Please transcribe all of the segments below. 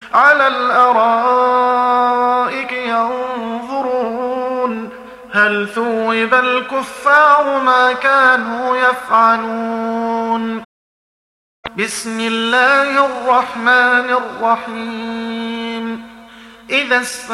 على الأرائك ينظرون هل ثوب الكفار ما كانوا يفعلون. بسم الله الرحمن الرحيم. إذا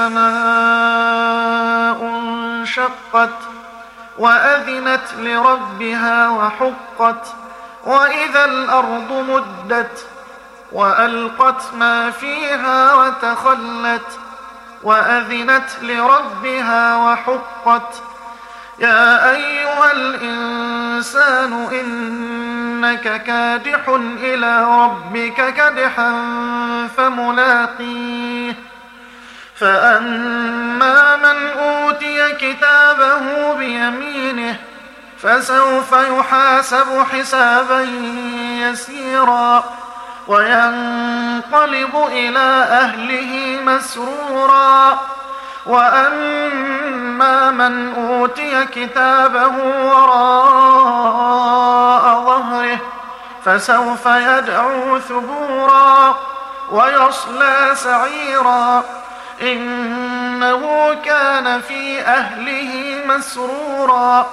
السماء انشقت وأذنت لربها وحقت وإذا الأرض مدت وألقت ما فيها وتخلت وأذنت لربها وحقت. يا أيها الإنسان إنك كادح إلى ربك كدحا فملاقيه. فأما من أوتي كتابه بيمينه فسوف يحاسب حسابا يسيرا وينقلب إلى أهله مسرورا. وأما من أوتي كتابه وراء ظهره فسوف يدعو ثبورا ويصلى سعيرا إنه كان في أهله مسرورا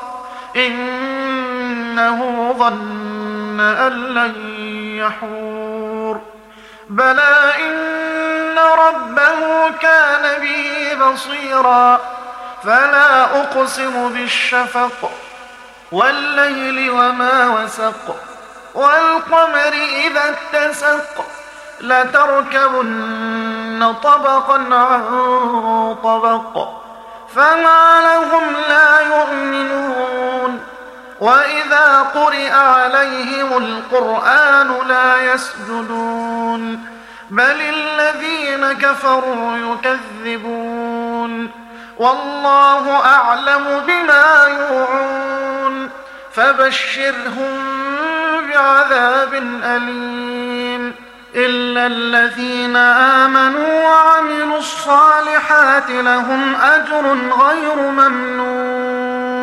إنه ظن أن لن يحور. بلى إن ربه كان به بصيرا. فلا أقسم بالشفق والليل وما وسق والقمر إذا اتسق لتركبن طبقا عن طبق فما لهم لا يؤمنون. وإذا قرئ عليهم القرآن لا يسجدون بل الذين كفروا يكذبون والله أعلم بما يوعون فبشرهم بعذاب أليم إلا الذين آمنوا وعملوا الصالحات لهم أجر غير ممنون.